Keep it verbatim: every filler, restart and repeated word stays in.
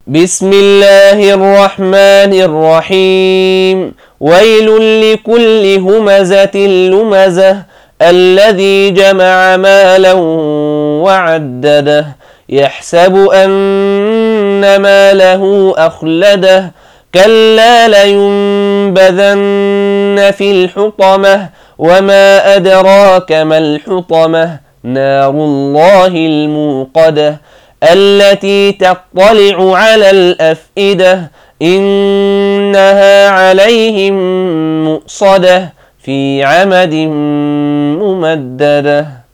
بسم الله الرحمن الرحيم. ويل لكل همزة لمزة الذي جمع مالا وعدده يحسب أن ماله أخلده كلا لينبذن في الحطمة وما أدراك ما الحطمة نار الله الموقدة التي تطلع على الأفئدة إنها عليهم مؤصدة في عمد ممددة.